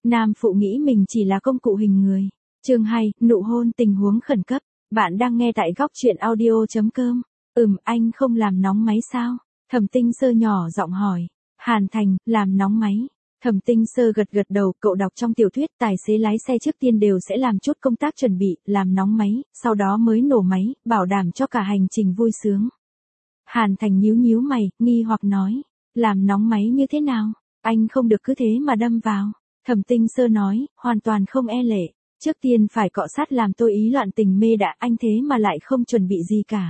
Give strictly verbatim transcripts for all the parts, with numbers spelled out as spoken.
Nam phụ nghĩ mình chỉ là công cụ hình người. Chương hai, nụ hôn tình huống khẩn cấp. Bạn đang nghe tại góc truyện audio.com. Ừm, anh không làm nóng máy sao? Thẩm Tinh Sơ nhỏ giọng hỏi. Hàn Thành, làm nóng máy. Thẩm Tinh Sơ gật gật đầu, cậu đọc trong tiểu thuyết tài xế lái xe trước tiên đều sẽ làm chút công tác chuẩn bị, làm nóng máy, sau đó mới nổ máy, bảo đảm cho cả hành trình vui sướng. Hàn Thành nhíu nhíu mày, nghi hoặc nói. Làm nóng máy như thế nào? Anh không được cứ thế mà đâm vào. Thẩm Tinh Sơ nói, hoàn toàn không e lệ. Trước tiên phải cọ sát làm tôi ý loạn tình mê đã, anh thế mà lại không chuẩn bị gì cả.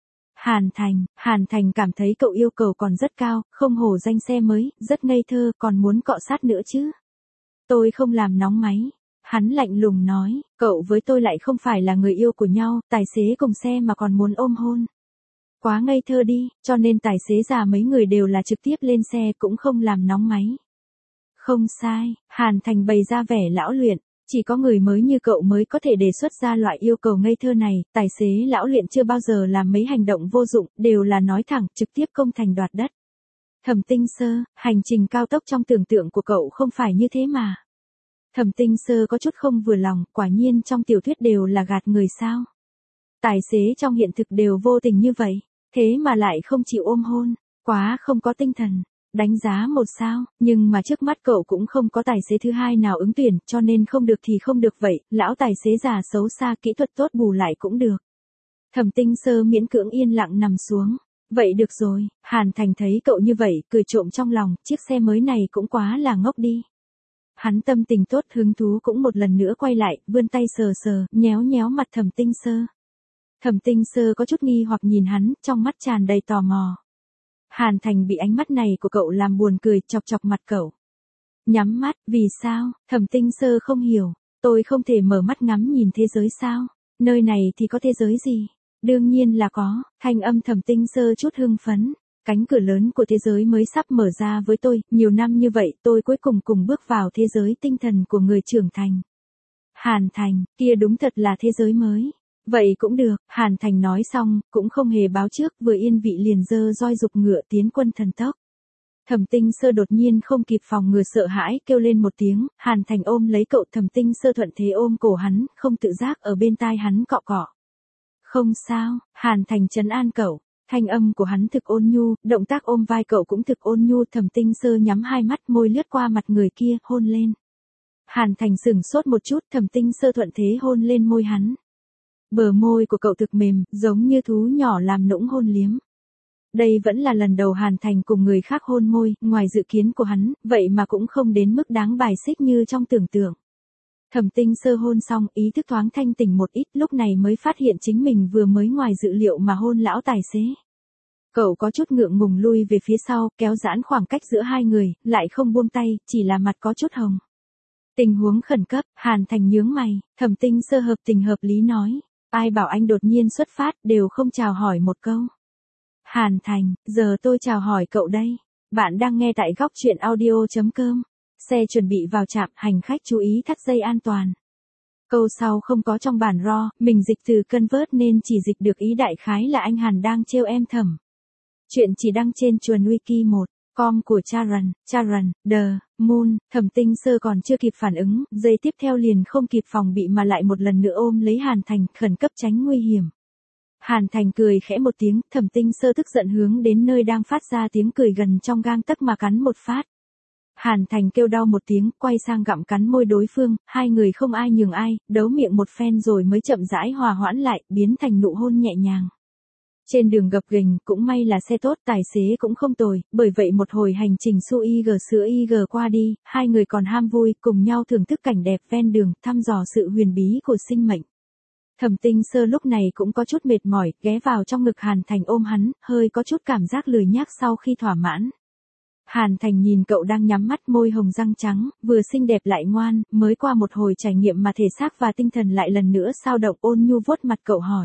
Hàn Thành, Hàn Thành cảm thấy cậu yêu cầu còn rất cao, không hổ danh xe mới, rất ngây thơ, còn muốn cọ sát nữa chứ. Tôi không làm nóng máy. Hắn lạnh lùng nói, cậu với tôi lại không phải là người yêu của nhau, tài xế cùng xe mà còn muốn ôm hôn. Quá ngây thơ đi, cho nên tài xế già mấy người đều là trực tiếp lên xe cũng không làm nóng máy. Không sai, Hàn Thành bày ra vẻ lão luyện, chỉ có người mới như cậu mới có thể đề xuất ra loại yêu cầu ngây thơ này, tài xế lão luyện chưa bao giờ làm mấy hành động vô dụng, đều là nói thẳng, trực tiếp công thành đoạt đất. Thẩm Tinh Sơ, hành trình cao tốc trong tưởng tượng của cậu không phải như thế mà. Thẩm Tinh Sơ có chút không vừa lòng, quả nhiên trong tiểu thuyết đều là gạt người sao. Tài xế trong hiện thực đều vô tình như vậy, thế mà lại không chịu ôm hôn, quá không có tinh thần. Đánh giá một sao, nhưng mà trước mắt cậu cũng không có tài xế thứ hai nào ứng tuyển, cho nên không được thì không được vậy, lão tài xế già xấu xa kỹ thuật tốt bù lại cũng được. Thẩm Tinh Sơ miễn cưỡng yên lặng nằm xuống. Vậy được rồi, Hàn Thành thấy cậu như vậy, cười trộm trong lòng, chiếc xe mới này cũng quá là ngốc đi. Hắn tâm tình tốt hứng thú cũng một lần nữa quay lại, vươn tay sờ sờ, nhéo nhéo mặt Thẩm Tinh Sơ. Thẩm Tinh Sơ có chút nghi hoặc nhìn hắn, trong mắt tràn đầy tò mò. Hàn Thành bị ánh mắt này của cậu làm buồn cười, chọc chọc mặt cậu. Nhắm mắt, vì sao? Thẩm Tinh Sơ không hiểu, tôi không thể mở mắt ngắm nhìn thế giới sao? Nơi này thì có thế giới gì? Đương nhiên là có, thanh âm Thẩm Tinh Sơ chút hưng phấn. Cánh cửa lớn của thế giới mới sắp mở ra với tôi, nhiều năm như vậy tôi cuối cùng cùng bước vào thế giới tinh thần của người trưởng thành. Hàn Thành, kia đúng thật là thế giới mới. Vậy cũng được, Hàn Thành nói xong, cũng không hề báo trước, vừa yên vị liền dơ roi dục ngựa tiến quân thần tốc. Thẩm Tinh Sơ đột nhiên không kịp phòng ngừa sợ hãi, kêu lên một tiếng, Hàn Thành ôm lấy cậu, Thẩm Tinh Sơ thuận thế ôm cổ hắn, không tự giác ở bên tai hắn cọ cọ. Không sao, Hàn Thành trấn an cậu, thanh âm của hắn thực ôn nhu, động tác ôm vai cậu cũng thực ôn nhu, Thẩm Tinh Sơ nhắm hai mắt, môi lướt qua mặt người kia, hôn lên. Hàn Thành sửng sốt một chút, Thẩm Tinh Sơ thuận thế hôn lên môi hắn. Bờ môi của cậu thực mềm, giống như thú nhỏ làm nũng hôn liếm. Đây vẫn là lần đầu Hàn Thành cùng người khác hôn môi, ngoài dự kiến của hắn, vậy mà cũng không đến mức đáng bài xích như trong tưởng tượng. Thẩm Tinh Sơ hôn xong, ý thức thoáng thanh tỉnh một ít, lúc này mới phát hiện chính mình vừa mới ngoài dự liệu mà hôn lão tài xế. Cậu có chút ngượng ngùng lui về phía sau, kéo giãn khoảng cách giữa hai người, lại không buông tay, chỉ là mặt có chút hồng. Tình huống khẩn cấp, Hàn Thành nhướng mày, Thẩm Tinh Sơ hợp tình hợp lý nói. Ai bảo anh đột nhiên xuất phát, đều không chào hỏi một câu. Hàn Thành, giờ tôi chào hỏi cậu đây. Bạn đang nghe tại góc truyện audio.com. Xe chuẩn bị vào trạm, hành khách chú ý thắt dây an toàn. Câu sau không có trong bản raw, mình dịch từ convert nên chỉ dịch được ý đại khái là anh Hàn đang trêu em Thẩm. Chuyện chỉ đăng trên chuồn wiki một. Com của Charan, Charan, The, Moon, Thẩm Tinh Sơ còn chưa kịp phản ứng, giây tiếp theo liền không kịp phòng bị mà lại một lần nữa ôm lấy Hàn Thành, khẩn cấp tránh nguy hiểm. Hàn Thành cười khẽ một tiếng, Thẩm Tinh Sơ tức giận hướng đến nơi đang phát ra tiếng cười gần trong gang tấc mà cắn một phát. Hàn Thành kêu đau một tiếng, quay sang gặm cắn môi đối phương, hai người không ai nhường ai, đấu miệng một phen rồi mới chậm rãi hòa hoãn lại, biến thành nụ hôn nhẹ nhàng. Trên đường gập ghềnh, cũng may là xe tốt, tài xế cũng không tồi, bởi vậy một hồi hành trình su y gờ sữa y gờ qua đi, hai người còn ham vui, cùng nhau thưởng thức cảnh đẹp ven đường, thăm dò sự huyền bí của sinh mệnh. Thẩm Tinh Sơ lúc này cũng có chút mệt mỏi, ghé vào trong ngực Hàn Thành ôm hắn, hơi có chút cảm giác lười nhác sau khi thỏa mãn. Hàn Thành nhìn cậu đang nhắm mắt, môi hồng răng trắng, vừa xinh đẹp lại ngoan, mới qua một hồi trải nghiệm mà thể xác và tinh thần lại lần nữa sao động, ôn nhu vuốt mặt cậu hỏi.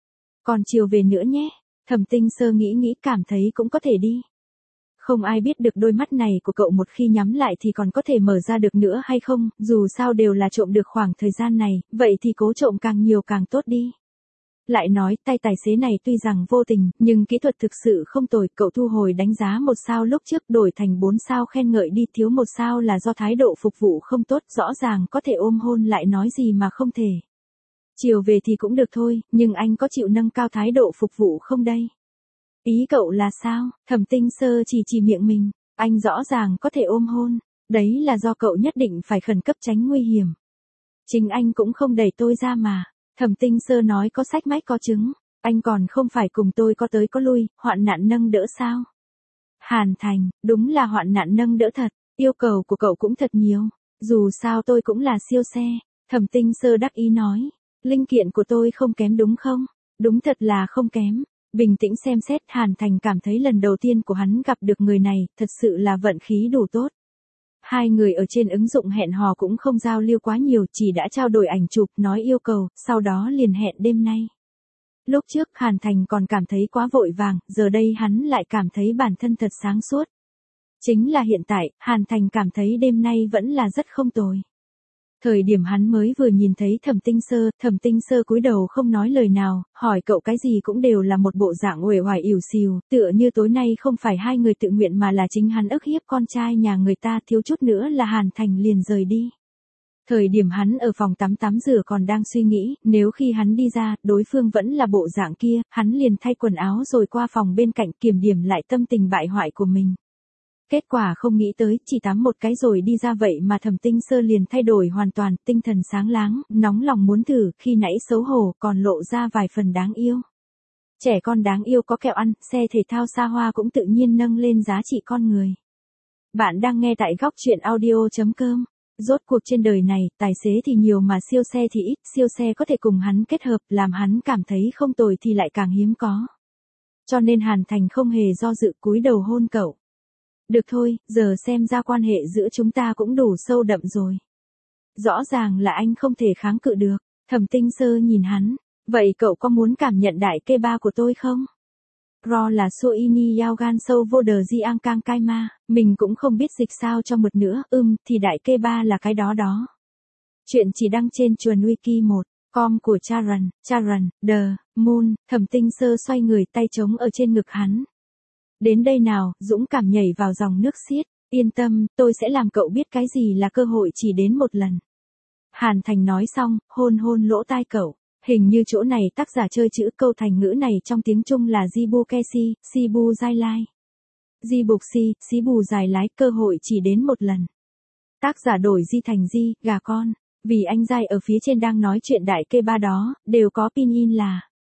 Còn chiều về nữa nhé. Thẩm Tinh Sơ nghĩ nghĩ cảm thấy cũng có thể đi. Không ai biết được đôi mắt này của cậu một khi nhắm lại thì còn có thể mở ra được nữa hay không, dù sao đều là trộm được khoảng thời gian này, vậy thì cố trộm càng nhiều càng tốt đi. Lại nói, tay tài xế này tuy rằng vô tình, nhưng kỹ thuật thực sự không tồi, cậu thu hồi đánh giá một sao lúc trước đổi thành bốn sao khen ngợi đi, thiếu một sao là do thái độ phục vụ không tốt, rõ ràng có thể ôm hôn lại nói gì mà không thể. Chiều về thì cũng được thôi, nhưng anh có chịu nâng cao thái độ phục vụ không đây? Ý cậu là sao? Thẩm Tinh Sơ chỉ chỉ miệng mình, anh rõ ràng có thể ôm hôn, đấy là do cậu nhất định phải khẩn cấp tránh nguy hiểm. Chính anh cũng không đẩy tôi ra mà. Thẩm Tinh Sơ nói có sách mách có chứng, anh còn không phải cùng tôi có tới có lui, hoạn nạn nâng đỡ sao? Hàn Thành, đúng là hoạn nạn nâng đỡ thật, yêu cầu của cậu cũng thật nhiều, dù sao tôi cũng là siêu xe. Thẩm Tinh Sơ đắc ý nói, linh kiện của tôi không kém đúng không? Đúng thật là không kém. Bình tĩnh xem xét, Hàn Thành cảm thấy lần đầu tiên của hắn gặp được người này, thật sự là vận khí đủ tốt. Hai người ở trên ứng dụng hẹn hò cũng không giao lưu quá nhiều, chỉ đã trao đổi ảnh chụp, nói yêu cầu, sau đó liền hẹn đêm nay. Lúc trước Hàn Thành còn cảm thấy quá vội vàng, giờ đây hắn lại cảm thấy bản thân thật sáng suốt. Chính là hiện tại, Hàn Thành cảm thấy đêm nay vẫn là rất không tồi. Thời điểm hắn mới vừa nhìn thấy Thẩm Tinh Sơ, Thẩm Tinh Sơ cúi đầu không nói lời nào, hỏi cậu cái gì cũng đều là một bộ dạng uể oải ỉu xìu, tựa như tối nay không phải hai người tự nguyện mà là chính hắn ức hiếp con trai nhà người ta, thiếu chút nữa là Hàn Thành liền rời đi. Thời điểm hắn ở phòng tắm tắm rửa còn đang suy nghĩ, nếu khi hắn đi ra, đối phương vẫn là bộ dạng kia, hắn liền thay quần áo rồi qua phòng bên cạnh kiểm điểm lại tâm tình bại hoại của mình. Kết quả không nghĩ tới, chỉ tắm một cái rồi đi ra vậy mà Thẩm Tinh Sơ liền thay đổi hoàn toàn, tinh thần sáng láng, nóng lòng muốn thử, khi nãy xấu hổ còn lộ ra vài phần đáng yêu. Trẻ con đáng yêu có kẹo ăn, xe thể thao xa hoa cũng tự nhiên nâng lên giá trị con người. Bạn đang nghe tại góc truyện audio chấm com. Rốt cuộc trên đời này, tài xế thì nhiều mà siêu xe thì ít, siêu xe có thể cùng hắn kết hợp, làm hắn cảm thấy không tồi thì lại càng hiếm có. Cho nên Hàn Thành không hề do dự cúi đầu hôn cậu. Được thôi, giờ xem ra quan hệ giữa chúng ta cũng đủ sâu đậm rồi. Rõ ràng là anh không thể kháng cự được. Thẩm Tinh Sơ nhìn hắn, vậy cậu có muốn cảm nhận đại kê ba của tôi không? Ro là Soini Yao Gan Sâu Vô Đờ Di Ang Kang Kai Ma, mình cũng không biết dịch sao cho một nữa, ưm, thì đại kê ba là cái đó đó. Chuyện chỉ đăng trên chuồn wiki một com của Charan, Charan, The, Moon, Thẩm Tinh Sơ xoay người tay trống ở trên ngực hắn. Đến đây nào, dũng cảm nhảy vào dòng nước xiết, yên tâm, tôi sẽ làm cậu biết cái gì là cơ hội chỉ đến một lần. Hàn Thành nói xong, hôn hôn lỗ tai cậu. Hình như chỗ này tác giả chơi chữ câu thành ngữ này trong tiếng Trung là Jibu Kesi, Sibu Giai Lai. Jibuk Si, Sibu Dài Lái, cơ hội chỉ đến một lần. Tác giả đổi Di thành Di, gà con. Vì anh Giai ở phía trên đang nói chuyện đại kê ba đó, đều có pinyin là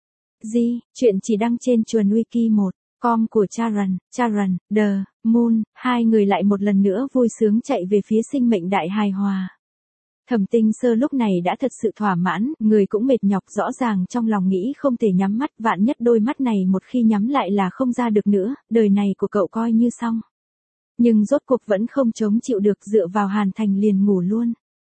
Di, chuyện chỉ đăng trên chuồn wiki một com của Charan, Charan, The, Moon, hai người lại một lần nữa vui sướng chạy về phía sinh mệnh đại hài hòa. Thẩm Tinh Sơ lúc này đã thật sự thỏa mãn, người cũng mệt nhọc, rõ ràng trong lòng nghĩ không thể nhắm mắt, vạn nhất đôi mắt này một khi nhắm lại là không ra được nữa, đời này của cậu coi như xong. Nhưng rốt cuộc vẫn không chống chịu được, dựa vào Hàn Thành liền ngủ luôn.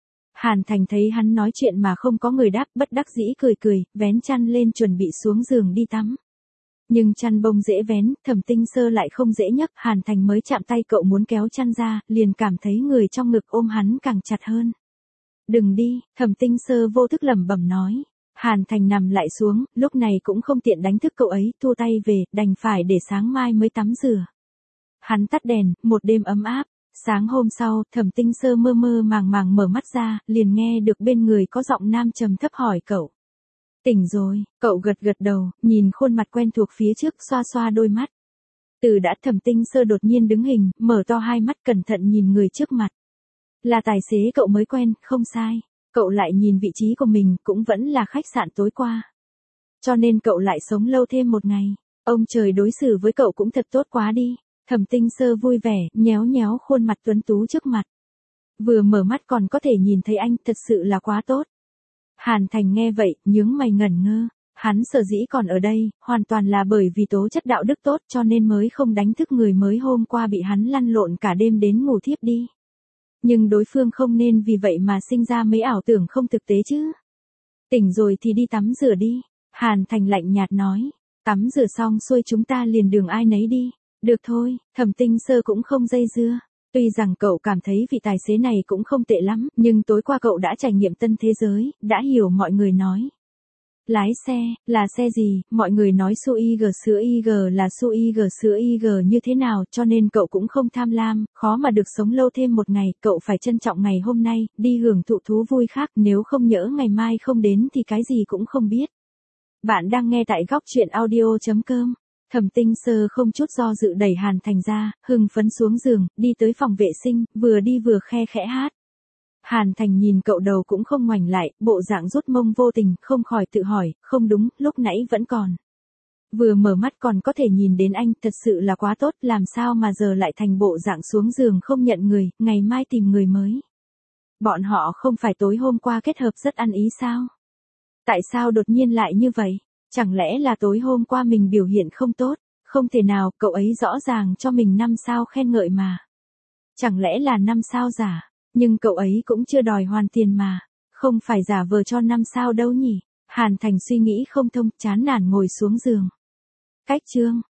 Hàn Thành thấy hắn nói chuyện mà không có người đáp, bất đắc dĩ cười cười, vén chăn lên chuẩn bị xuống giường đi tắm. Nhưng chăn bông dễ vén, Thẩm Tinh Sơ lại không dễ nhấc, Hàn Thành mới chạm tay cậu muốn kéo chăn ra, liền cảm thấy người trong ngực ôm hắn càng chặt hơn. Đừng đi, Thẩm Tinh Sơ vô thức lẩm bẩm nói. Hàn Thành nằm lại xuống, lúc này cũng không tiện đánh thức cậu ấy, thua tay về, đành phải để sáng mai mới tắm rửa. Hắn tắt đèn, một đêm ấm áp. Sáng hôm sau, Thẩm Tinh Sơ mơ mơ màng màng mở mắt ra, liền nghe được bên người có giọng nam trầm thấp hỏi cậu. Tỉnh rồi, cậu gật gật đầu, nhìn khuôn mặt quen thuộc phía trước, xoa xoa đôi mắt. Từ đã Thẩm Tinh Sơ đột nhiên đứng hình, mở to hai mắt cẩn thận nhìn người trước mặt. Là tài xế cậu mới quen, không sai. Cậu lại nhìn vị trí của mình, cũng vẫn là khách sạn tối qua. Cho nên cậu lại sống lâu thêm một ngày. Ông trời đối xử với cậu cũng thật tốt quá đi. Thẩm Tinh Sơ vui vẻ, nhéo nhéo khuôn mặt tuấn tú trước mặt. Vừa mở mắt còn có thể nhìn thấy anh, thật sự là quá tốt. Hàn Thành nghe vậy, nhướng mày ngẩn ngơ. Hắn sở dĩ còn ở đây, hoàn toàn là bởi vì tố chất đạo đức tốt cho nên mới không đánh thức người mới hôm qua bị hắn lăn lộn cả đêm đến ngủ thiếp đi. Nhưng đối phương không nên vì vậy mà sinh ra mấy ảo tưởng không thực tế chứ. Tỉnh rồi thì đi tắm rửa đi. Hàn Thành lạnh nhạt nói. Tắm rửa xong xuôi chúng ta liền đường ai nấy đi. Được thôi, Thẩm Tinh Sơ cũng không dây dưa. Tuy rằng cậu cảm thấy vị tài xế này cũng không tệ lắm, nhưng tối qua cậu đã trải nghiệm tân thế giới, đã hiểu mọi người nói. Lái xe, là xe gì, mọi người nói su i giê sữa i giê là su i giê sữa i giê như thế nào, cho nên cậu cũng không tham lam, khó mà được sống lâu thêm một ngày, cậu phải trân trọng ngày hôm nay, đi hưởng thụ thú vui khác, nếu không nhỡ ngày mai không đến thì cái gì cũng không biết. Bạn đang nghe tại góc truyện audio chấm com. Thẩm Tinh Sơ không chút do dự đẩy Hàn Thành ra, hưng phấn xuống giường, đi tới phòng vệ sinh, vừa đi vừa khe khẽ hát. Hàn Thành nhìn cậu đầu cũng không ngoảnh lại, bộ dạng rút mông vô tình, không khỏi tự hỏi, không đúng, lúc nãy vẫn còn. Vừa mở mắt còn có thể nhìn đến anh, thật sự là quá tốt, làm sao mà giờ lại thành bộ dạng xuống giường không nhận người, ngày mai tìm người mới. Bọn họ không phải tối hôm qua kết hợp rất ăn ý sao? Tại sao đột nhiên lại như vậy? Chẳng lẽ là tối hôm qua mình biểu hiện không tốt? Không thể nào, cậu ấy rõ ràng cho mình năm sao khen ngợi mà. Chẳng lẽ là năm sao giả? Nhưng cậu ấy cũng chưa đòi hoàn tiền mà. Không phải giả vờ cho năm sao đâu nhỉ? Hàn Thành suy nghĩ không thông, chán nản ngồi xuống giường. Cách chương,